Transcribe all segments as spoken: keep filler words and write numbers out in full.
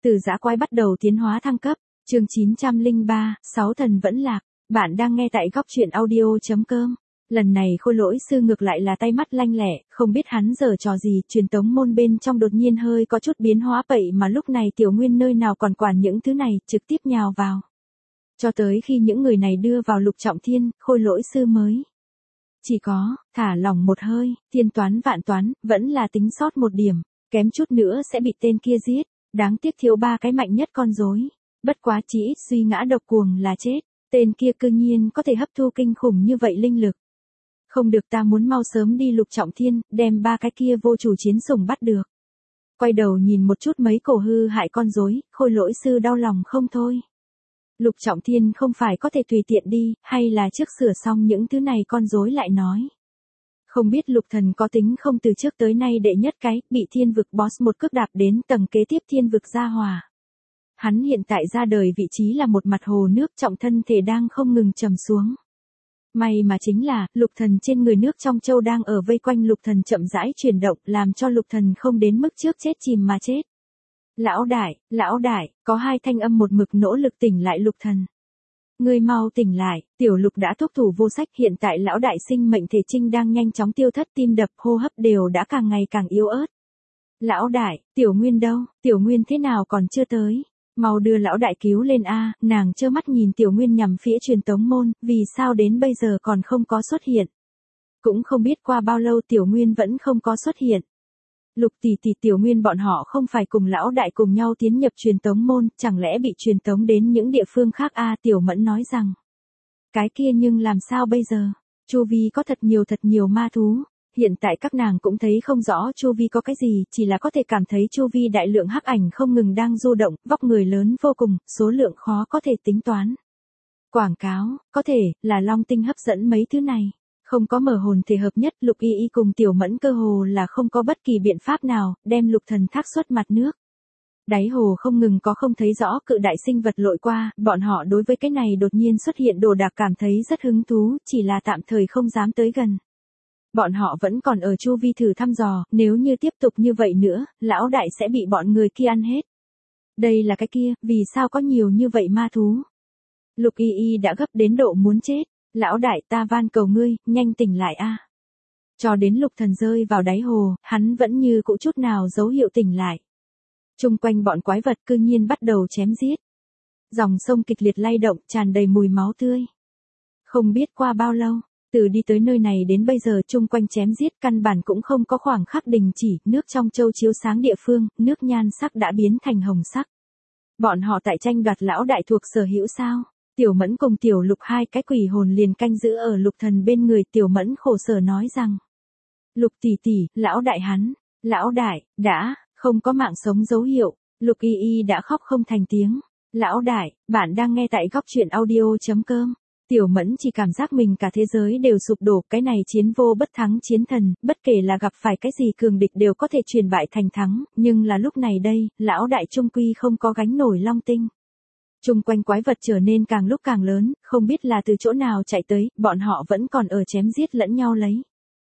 Từ dã quái bắt đầu tiến hóa thăng cấp, chương chín trăm lẻ ba, sáu thần vẫn lạc, bạn đang nghe tại góc truyện audio.com. Lần này khôi lỗi sư ngược lại là tay mắt lanh lẹ, không biết hắn giở trò gì, truyền tống môn bên trong đột nhiên hơi có chút biến hóa vậy mà lúc này Tiểu Nguyên nơi nào còn quản những thứ này, trực tiếp nhào vào. Cho tới khi những người này đưa vào Lục Trọng Thiên, khôi lỗi sư mới chỉ có thả lỏng một hơi, thiên toán vạn toán, vẫn là tính sót một điểm, kém chút nữa sẽ bị tên kia giết, đáng tiếc thiếu ba cái mạnh nhất con rối, bất quá chỉ ít suy ngã độc cuồng là chết, tên kia cư nhiên có thể hấp thu kinh khủng như vậy linh lực. Không được, ta muốn mau sớm đi Lục Trọng Thiên, đem ba cái kia vô chủ chiến sủng bắt được. Quay đầu nhìn một chút mấy cổ hư hại con rối, khôi lỗi sư đau lòng không thôi. Lục Trọng Thiên không phải có thể tùy tiện đi, hay là trước sửa xong những thứ này con rối lại nói. Không biết Lục Thần có tính không, từ trước tới nay đệ nhất cái, bị thiên vực boss một cước đạp đến tầng kế tiếp thiên vực gia hòa. Hắn hiện tại ra đời vị trí là một mặt hồ nước, trọng thân thể đang không ngừng trầm xuống. May mà chính là, Lục Thần trên người nước trong châu đang ở vây quanh Lục Thần chậm rãi chuyển động, làm cho Lục Thần không đến mức trước chết chìm mà chết. Lão đại, lão đại, có hai thanh âm một mực nỗ lực tỉnh lại Lục Thần. Ngươi mau tỉnh lại, tiểu Lục đã thúc thủ vô sách, hiện tại lão đại sinh mệnh thể trinh đang nhanh chóng tiêu thất, tim đập hô hấp đều đã càng ngày càng yếu ớt. Lão đại, Tiểu Nguyên đâu, Tiểu Nguyên thế nào còn chưa tới? Mau đưa lão đại cứu lên a, nàng trơ mắt nhìn Tiểu Nguyên nhằm phía truyền tống môn, vì sao đến bây giờ còn không có xuất hiện. Cũng không biết qua bao lâu Tiểu Nguyên vẫn không có xuất hiện. Lục tỷ tỷ, Tiểu Nguyên bọn họ không phải cùng lão đại cùng nhau tiến nhập truyền tống môn, chẳng lẽ bị truyền tống đến những địa phương khác a? À, Tiểu Mẫn nói rằng. Cái kia nhưng làm sao bây giờ? Chu vi có thật nhiều thật nhiều ma thú. Hiện tại các nàng cũng thấy không rõ chu vi có cái gì, chỉ là có thể cảm thấy chu vi đại lượng hắc ảnh không ngừng đang du động, vóc người lớn vô cùng, số lượng khó có thể tính toán. Quảng cáo, có thể là Long Tinh hấp dẫn mấy thứ này. Không có mở hồn thể hợp nhất, Lục Y Y cùng Tiểu Mẫn cơ hồ là không có bất kỳ biện pháp nào, đem Lục Thần thác xuất mặt nước. Đáy hồ không ngừng có không thấy rõ cự đại sinh vật lội qua, bọn họ đối với cái này đột nhiên xuất hiện đồ đạc cảm thấy rất hứng thú, chỉ là tạm thời không dám tới gần. Bọn họ vẫn còn ở chu vi thử thăm dò, nếu như tiếp tục như vậy nữa, lão đại sẽ bị bọn người kia ăn hết. Đây là cái kia, vì sao có nhiều như vậy ma thú? Lục Y Y đã gấp đến độ muốn chết. Lão đại, ta van cầu ngươi, nhanh tỉnh lại a. Cho đến Lục Thần rơi vào đáy hồ, hắn vẫn như cũ chút nào dấu hiệu tỉnh lại. Trung quanh bọn quái vật cư nhiên bắt đầu chém giết. Dòng sông kịch liệt lay động, tràn đầy mùi máu tươi. Không biết qua bao lâu, từ đi tới nơi này đến bây giờ trung quanh chém giết căn bản cũng không có khoảng khắc đình chỉ, nước trong châu chiếu sáng địa phương, nước nhan sắc đã biến thành hồng sắc. Bọn họ tại tranh đoạt lão đại thuộc sở hữu sao? Tiểu Mẫn cùng Tiểu Lục hai cái quỷ hồn liền canh giữ ở Lục Thần bên người, Tiểu Mẫn khổ sở nói rằng. Lục tỷ tỷ, lão đại hắn, lão đại, đã, không có mạng sống dấu hiệu, Lục Y Y đã khóc không thành tiếng. Lão đại, bạn đang nghe tại góc truyện audio.com. Tiểu Mẫn chỉ cảm giác mình cả thế giới đều sụp đổ, cái này chiến vô bất thắng chiến thần, bất kể là gặp phải cái gì cường địch đều có thể chuyển bại thành thắng, nhưng là lúc này đây, lão đại trung quy không có gánh nổi Long Tinh. Trung quanh quái vật trở nên càng lúc càng lớn, không biết là từ chỗ nào chạy tới, bọn họ vẫn còn ở chém giết lẫn nhau lấy.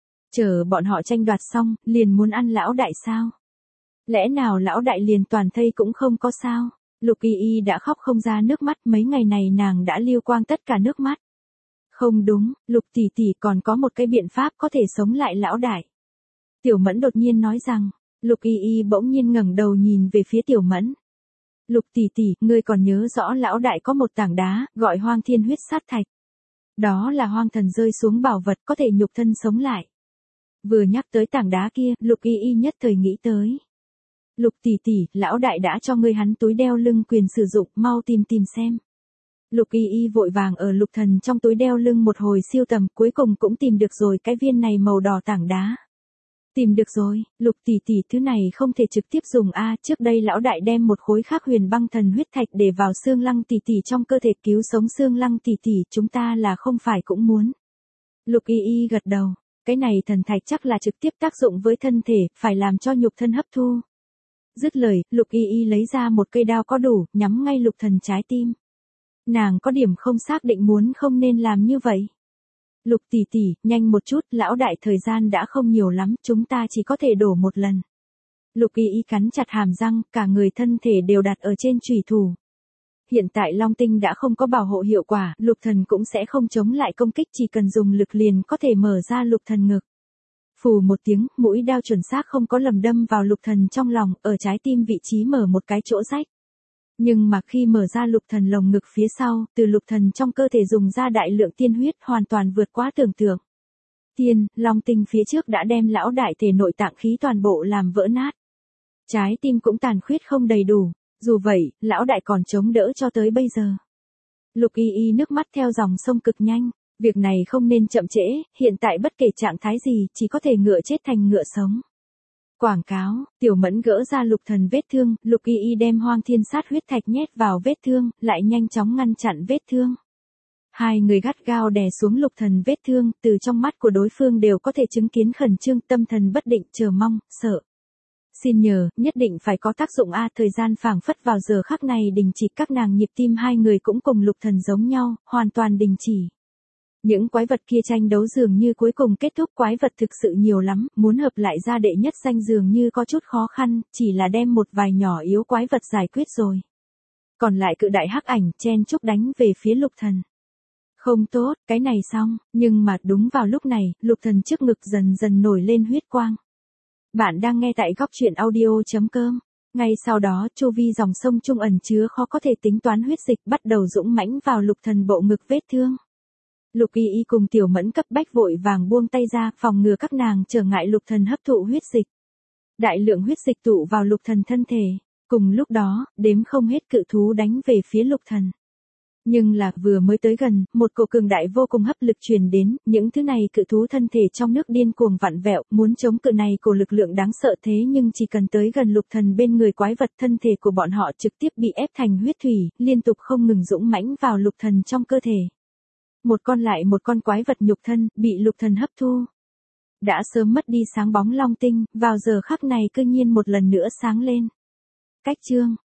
Chờ bọn họ tranh đoạt xong, liền muốn ăn lão đại sao? Lẽ nào lão đại liền toàn thây cũng không có sao? Lục Y Y đã khóc không ra nước mắt, mấy ngày này nàng đã liêu quang tất cả nước mắt. Không đúng, Lục tỷ tỷ còn có một cái biện pháp có thể sống lại lão đại. Tiểu Mẫn đột nhiên nói rằng, Lục Y Y bỗng nhiên ngẩng đầu nhìn về phía Tiểu Mẫn. Lục tỷ tỷ, ngươi còn nhớ rõ lão đại có một tảng đá, gọi Hoang Thiên huyết sát thạch. Đó là hoang thần rơi xuống bảo vật có thể nhục thân sống lại. Vừa nhắc tới tảng đá kia, Lục Y Y nhất thời nghĩ tới. Lục tỷ tỷ, lão đại đã cho ngươi hắn túi đeo lưng quyền sử dụng, mau tìm tìm xem. Lục Y Y vội vàng ở Lục Thần trong túi đeo lưng một hồi siêu tầm, cuối cùng cũng tìm được rồi cái viên này màu đỏ tảng đá. Tìm được rồi, Lục tỷ tỷ, thứ này không thể trực tiếp dùng a, trước đây lão đại đem một khối khác huyền băng thần huyết thạch để vào xương Lăng tỷ tỷ trong cơ thể cứu sống xương Lăng tỷ tỷ, chúng ta là không phải cũng muốn. Lục Y Y gật đầu, cái này thần thạch chắc là trực tiếp tác dụng với thân thể, phải làm cho nhục thân hấp thu. Dứt lời, Lục Y Y lấy ra một cây đao có đủ, nhắm ngay Lục Thần trái tim. Nàng có điểm không xác định muốn không nên làm như vậy. Lục tỷ tỷ, nhanh một chút, lão đại thời gian đã không nhiều lắm, chúng ta chỉ có thể đổ một lần. Lục Y Y cắn chặt hàm răng, cả người thân thể đều đặt ở trên chùy thủ. Hiện tại Long Tinh đã không có bảo hộ hiệu quả, Lục Thần cũng sẽ không chống lại công kích, chỉ cần dùng lực liền có thể mở ra Lục Thần ngực. Phù một tiếng, mũi đao chuẩn xác không có lầm đâm vào Lục Thần trong lòng, ở trái tim vị trí mở một cái chỗ rách. Nhưng mà khi mở ra Lục Thần lồng ngực phía sau, từ Lục Thần trong cơ thể dùng ra đại lượng tiên huyết hoàn toàn vượt quá tưởng tượng. Tiên, Long Tinh phía trước đã đem lão đại thể nội tạng khí toàn bộ làm vỡ nát. Trái tim cũng tàn khuyết không đầy đủ, dù vậy, lão đại còn chống đỡ cho tới bây giờ. Lục Y Y nước mắt theo dòng sông cực nhanh, việc này không nên chậm trễ, hiện tại bất kể trạng thái gì, chỉ có thể ngựa chết thành ngựa sống. Quảng cáo, Tiểu Mẫn gỡ ra Lục Thần vết thương, Lục Y Y đem Hoang Thiên Sát huyết thạch nhét vào vết thương, lại nhanh chóng ngăn chặn vết thương. Hai người gắt gao đè xuống Lục Thần vết thương, từ trong mắt của đối phương đều có thể chứng kiến khẩn trương, tâm thần bất định, chờ mong, sợ. Xin nhờ, nhất định phải có tác dụng a, thời gian phảng phất vào giờ khắc này đình chỉ, các nàng nhịp tim hai người cũng cùng Lục Thần giống nhau, hoàn toàn đình chỉ. Những quái vật kia tranh đấu dường như cuối cùng kết thúc, quái vật thực sự nhiều lắm, muốn hợp lại ra đệ nhất danh dường như có chút khó khăn, chỉ là đem một vài nhỏ yếu quái vật giải quyết rồi. Còn lại cự đại hắc ảnh chen chúc đánh về phía Lục Thần. Không tốt, cái này xong, nhưng mà đúng vào lúc này, Lục Thần trước ngực dần dần nổi lên huyết quang. Bạn đang nghe tại góc truyện audio chấm com. Ngay sau đó, chu vi dòng sông trung ẩn chứa khó có thể tính toán huyết dịch bắt đầu dũng mãnh vào Lục Thần bộ ngực vết thương. Lục Y Y cùng Tiểu Mẫn cấp bách vội vàng buông tay ra, phòng ngừa các nàng trở ngại Lục Thần hấp thụ huyết dịch. Đại lượng huyết dịch tụ vào Lục Thần thân thể. Cùng lúc đó, đếm không hết cự thú đánh về phía Lục Thần. Nhưng là vừa mới tới gần, một cổ cường đại vô cùng hấp lực truyền đến, những thứ này cự thú thân thể trong nước điên cuồng vặn vẹo, muốn chống cự này cổ lực lượng đáng sợ, thế nhưng chỉ cần tới gần Lục Thần bên người quái vật, thân thể của bọn họ trực tiếp bị ép thành huyết thủy, liên tục không ngừng dũng mãnh vào Lục Thần trong cơ thể. Một con lại một con quái vật nhục thân, bị Lục Thần hấp thu. Đã sớm mất đi sáng bóng Long Tinh, vào giờ khắc này cư nhiên một lần nữa sáng lên. Cách chương